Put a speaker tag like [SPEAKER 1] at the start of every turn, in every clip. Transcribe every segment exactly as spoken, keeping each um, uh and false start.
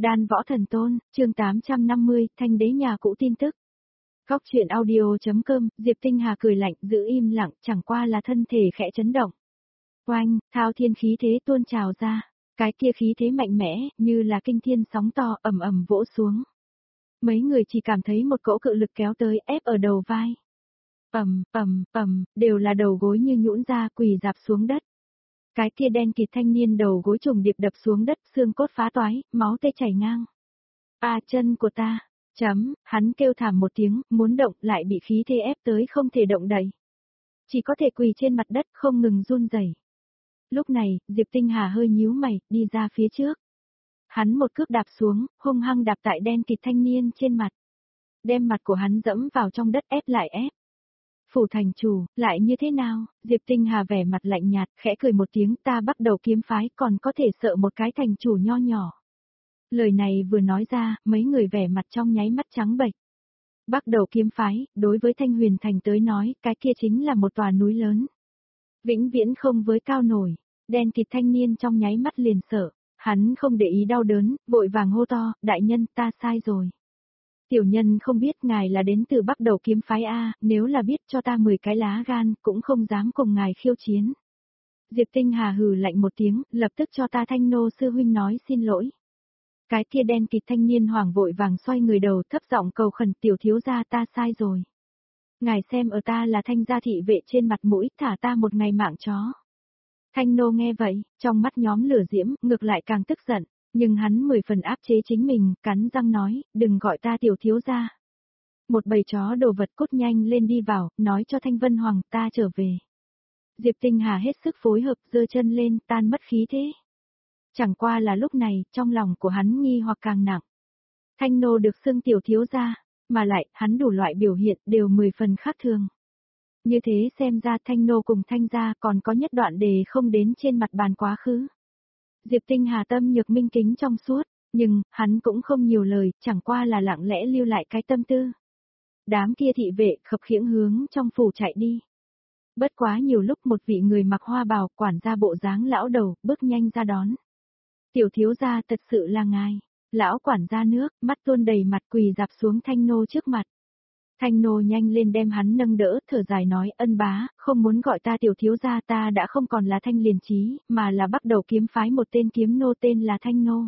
[SPEAKER 1] Đan Võ Thần Tôn, chương tám trăm năm mươi, Thanh đế nhà cũ tin tức. Góc truyện audio.com, Diệp Tinh Hà cười lạnh, giữ im lặng, chẳng qua là thân thể khẽ chấn động. Oanh, thao thiên khí thế tuôn trào ra, cái kia khí thế mạnh mẽ, như là kinh thiên sóng to, ầm ầm vỗ xuống. Mấy người chỉ cảm thấy một cỗ cự lực kéo tới, ép ở đầu vai. Ầm, ầm, ầm, đều là đầu gối như nhũn ra, quỳ rạp xuống đất. Cái kia đen kịt thanh niên đầu gối trùng điệp đập xuống đất, xương cốt phá toái, máu tê chảy ngang. A chân của ta, chấm, hắn kêu thảm một tiếng, muốn động lại bị khí thế ép tới không thể động đậy. Chỉ có thể quỳ trên mặt đất không ngừng run rẩy. Lúc này, Diệp Tinh Hà hơi nhíu mày, đi ra phía trước. Hắn một cước đạp xuống, hung hăng đạp tại đen kịt thanh niên trên mặt. Đem mặt của hắn dẫm vào trong đất ép lại ép. Phủ thành chủ, lại như thế nào? Diệp Tinh Hà vẻ mặt lạnh nhạt, khẽ cười một tiếng, ta bắt đầu kiếm phái còn có thể sợ một cái thành chủ nho nhỏ. Lời này vừa nói ra, mấy người vẻ mặt trong nháy mắt trắng bệch. Bắt đầu kiếm phái, đối với Thanh Huyền Thành tới nói, cái kia chính là một tòa núi lớn. Vĩnh viễn không với cao nổi, đen kịt thanh niên trong nháy mắt liền sợ, hắn không để ý đau đớn, vội vàng hô to, đại nhân ta sai rồi. Tiểu nhân không biết ngài là đến từ Bắc Đầu kiếm phái A, nếu là biết cho ta mười cái lá gan, cũng không dám cùng ngài khiêu chiến. Diệp Tinh Hà hừ lạnh một tiếng, lập tức cho ta Thanh nô sư huynh nói xin lỗi. Cái kia đen kịt thanh niên hoảng vội vàng xoay người đầu thấp giọng cầu khẩn, tiểu thiếu gia ta sai rồi. Ngài xem ở ta là Thanh gia thị vệ trên mặt mũi, thả ta một ngày mạng chó. Thanh nô nghe vậy, trong mắt nhóm lửa diễm, ngược lại càng tức giận. Nhưng hắn mười phần áp chế chính mình, cắn răng nói, đừng gọi ta tiểu thiếu gia. Một bầy chó đồ vật cút nhanh lên đi vào, nói cho Thanh Vân Hoàng ta trở về. Diệp Tinh Hà hết sức phối hợp, giơ chân lên, tan mất khí thế. Chẳng qua là lúc này, trong lòng của hắn nghi hoặc càng nặng. Thanh nô được xưng tiểu thiếu gia, mà lại, hắn đủ loại biểu hiện đều mười phần khác thường. Như thế xem ra Thanh nô cùng Thanh gia còn có nhất đoạn đề không đến trên mặt bàn quá khứ. Diệp Tinh Hà tâm nhược minh kính trong suốt, nhưng, hắn cũng không nhiều lời, chẳng qua là lặng lẽ lưu lại cái tâm tư. Đám kia thị vệ khập khiễng hướng trong phủ chạy đi. Bất quá nhiều lúc một vị người mặc hoa bào quản gia bộ dáng lão đầu, bước nhanh ra đón. Tiểu thiếu gia thật sự là ngài, lão quản gia nước, mắt tuôn đầy mặt quỳ dạp xuống Thanh nô trước mặt. Thanh nô nhanh lên đem hắn nâng đỡ, thở dài nói, ân bá, không muốn gọi ta tiểu thiếu gia, ta đã không còn là Thanh liền trí, mà là bắt đầu kiếm phái một tên kiếm nô tên là Thanh nô.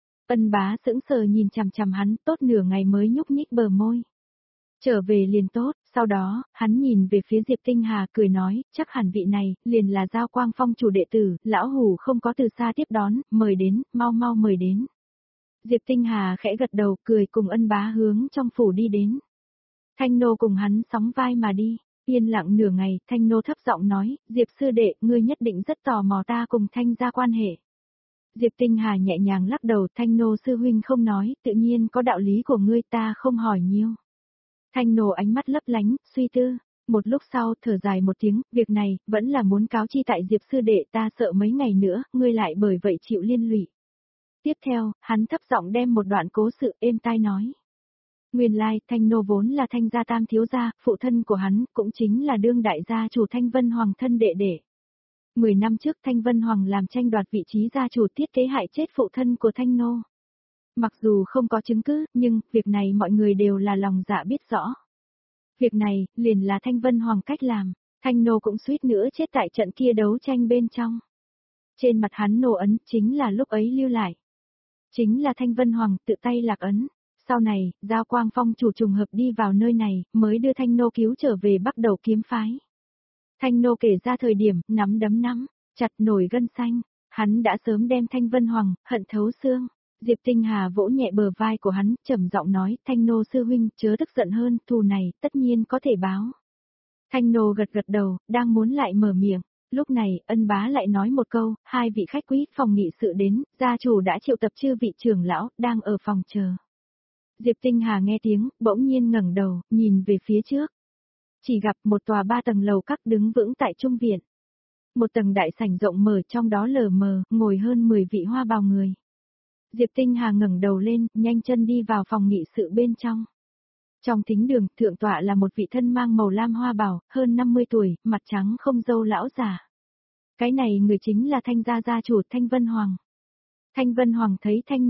[SPEAKER 1] Ân bá sững sờ nhìn chằm chằm hắn, tốt nửa ngày mới nhúc nhích bờ môi. Trở về liền tốt, sau đó, hắn nhìn về phía Diệp Tinh Hà cười nói, chắc hẳn vị này, liền là Giao Quang Phong chủ đệ tử, lão hủ không có từ xa tiếp đón, mời đến, mau mau mời đến. Diệp Tinh Hà khẽ gật đầu, cười cùng ân bá hướng trong phủ đi đến. Thanh nô cùng hắn sóng vai mà đi, yên lặng nửa ngày, Thanh nô thấp giọng nói, Diệp sư đệ, ngươi nhất định rất tò mò ta cùng Thanh gia quan hệ. Diệp Tinh Hà nhẹ nhàng lắc đầu, Thanh nô sư huynh không nói, tự nhiên có đạo lý của ngươi, ta không hỏi nhiều. Thanh nô ánh mắt lấp lánh, suy tư, một lúc sau thở dài một tiếng, việc này, vẫn là muốn cáo chi tại Diệp sư đệ, ta sợ mấy ngày nữa, ngươi lại bởi vậy chịu liên lụy. Tiếp theo, hắn thấp giọng đem một đoạn cố sự êm tai nói. Nguyên lai, Thanh nô vốn là Thanh gia tam thiếu gia, phụ thân của hắn, cũng chính là đương đại gia chủ Thanh Vân Hoàng thân đệ đệ. Mười năm trước Thanh Vân Hoàng làm tranh đoạt vị trí gia chủ thiết kế hại chết phụ thân của Thanh nô. Mặc dù không có chứng cứ, nhưng, việc này mọi người đều là lòng dạ biết rõ. Việc này, liền là Thanh Vân Hoàng cách làm, Thanh nô cũng suýt nữa chết tại trận kia đấu tranh bên trong. Trên mặt hắn nô ấn, chính là lúc ấy lưu lại. Chính là Thanh Vân Hoàng tự tay lạc ấn. Sau này, Giao Quang Phong chủ trùng hợp đi vào nơi này, mới đưa Thanh nô cứu trở về Bắc Đầu kiếm phái. Thanh nô kể ra thời điểm, nắm đấm nắm, chặt nổi gân xanh, hắn đã sớm đem Thanh Vân Hoàng, hận thấu xương. Diệp Tinh Hà vỗ nhẹ bờ vai của hắn, trầm giọng nói, Thanh nô sư huynh, chớ tức giận hơn, thù này, tất nhiên có thể báo. Thanh nô gật gật đầu, đang muốn lại mở miệng. Lúc này, ân bá lại nói một câu, hai vị khách quý phòng nghị sự đến, gia chủ đã triệu tập chư vị trưởng lão, đang ở phòng chờ. Diệp Tinh Hà nghe tiếng, bỗng nhiên ngẩng đầu, nhìn về phía trước. Chỉ gặp một tòa ba tầng lầu các đứng vững tại trung viện. Một tầng đại sảnh rộng mở, trong đó lờ mờ, ngồi hơn mười vị hoa bào người. Diệp Tinh Hà ngẩng đầu lên, nhanh chân đi vào phòng nghị sự bên trong. Trong thính đường, thượng tọa là một vị thân mang màu lam hoa bào, hơn năm mươi tuổi, mặt trắng không râu lão già. Cái này người chính là Thanh gia gia chủ Thanh Vân Hoàng. Thanh Vân Hoàng thấy Thanh nô,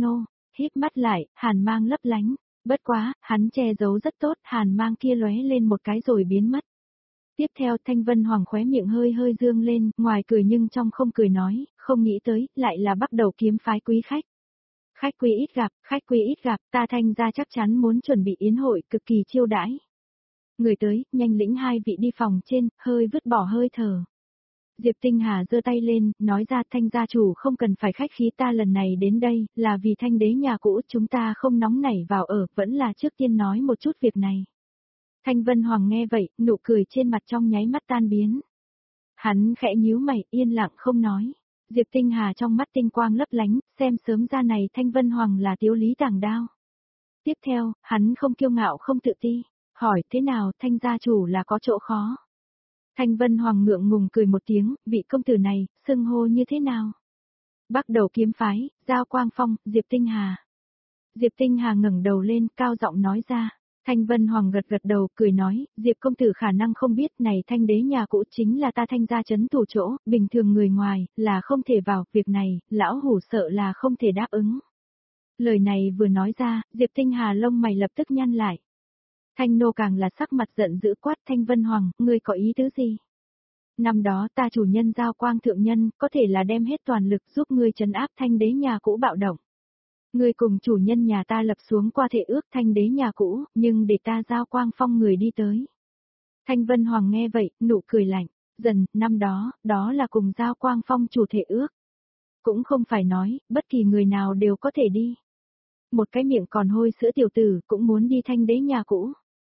[SPEAKER 1] híp mắt lại, hàn mang lấp lánh. Bất quá, hắn che giấu rất tốt, hàn mang kia lóe lên một cái rồi biến mất. Tiếp theo Thanh Vân Hoàng khóe miệng hơi hơi dương lên, ngoài cười nhưng trong không cười nói, không nghĩ tới, lại là bắt đầu kiếm phái quý khách. Khách quý ít gặp, khách quý ít gặp, ta Thanh gia chắc chắn muốn chuẩn bị yến hội cực kỳ chiêu đãi. Người tới, nhanh lĩnh hai vị đi phòng trên, hơi vứt bỏ hơi thở. Diệp Tinh Hà giơ tay lên, nói ra Thanh gia chủ không cần phải khách khí, ta lần này đến đây, là vì Thanh đế nhà cũ chúng ta không nóng nảy vào ở, vẫn là trước tiên nói một chút việc này. Thanh Vân Hoàng nghe vậy, nụ cười trên mặt trong nháy mắt tan biến. Hắn khẽ nhíu mày, yên lặng không nói. Diệp Tinh Hà trong mắt tinh quang lấp lánh, xem sớm ra này Thanh Vân Hoàng là tiếu lý tàng đao. Tiếp theo, hắn không kiêu ngạo không tự ti, hỏi thế nào Thanh gia chủ là có chỗ khó. Thanh Vân Hoàng ngượng ngùng cười một tiếng, vị công tử này, xưng hô như thế nào? Bắt đầu kiếm phái, Giao Quang Phong, Diệp Tinh Hà. Diệp Tinh Hà ngẩng đầu lên, cao giọng nói ra. Thanh Vân Hoàng gật gật đầu, cười nói, Diệp công tử khả năng không biết này Thanh đế nhà cũ chính là ta Thanh gia trấn thủ chỗ, bình thường người ngoài, là không thể vào, việc này, lão hủ sợ là không thể đáp ứng. Lời này vừa nói ra, Diệp Tinh Hà lông mày lập tức nhăn lại. Thanh nô càng là sắc mặt giận dữ quát Thanh Vân Hoàng, ngươi có ý tứ gì? Năm đó ta chủ nhân Giao Quang thượng nhân, có thể là đem hết toàn lực giúp ngươi trấn áp Thanh đế nhà cũ bạo động. Ngươi cùng chủ nhân nhà ta lập xuống qua thể ước Thanh đế nhà cũ, nhưng để ta Giao Quang Phong người đi tới. Thanh Vân Hoàng nghe vậy, nụ cười lạnh, dần, năm đó, đó là cùng Giao Quang Phong chủ thể ước. Cũng không phải nói, bất kỳ người nào đều có thể đi. Một cái miệng còn hôi sữa tiểu tử cũng muốn đi Thanh đế nhà cũ.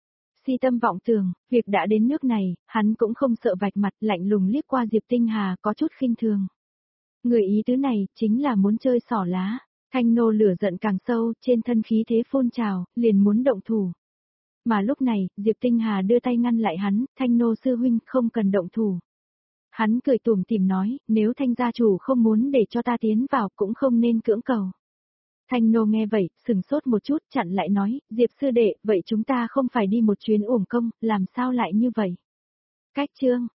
[SPEAKER 1] Si tâm vọng tưởng, việc đã đến nước này, hắn cũng không sợ vạch mặt, lạnh lùng liếc qua Diệp Tinh Hà có chút khinh thường. Người ý tứ này, chính là muốn chơi xỏ lá. Thanh nô lửa giận càng sâu, trên thân khí thế phun trào, liền muốn động thủ. Mà lúc này, Diệp Tinh Hà đưa tay ngăn lại hắn, Thanh nô sư huynh không cần động thủ. Hắn cười tủm tỉm nói, nếu Thanh gia chủ không muốn để cho ta tiến vào cũng không nên cưỡng cầu. Thanh nô nghe vậy, sừng sốt một chút, chặn lại nói, Diệp sư đệ, vậy chúng ta không phải đi một chuyến uổng công, làm sao lại như vậy? Cách chương,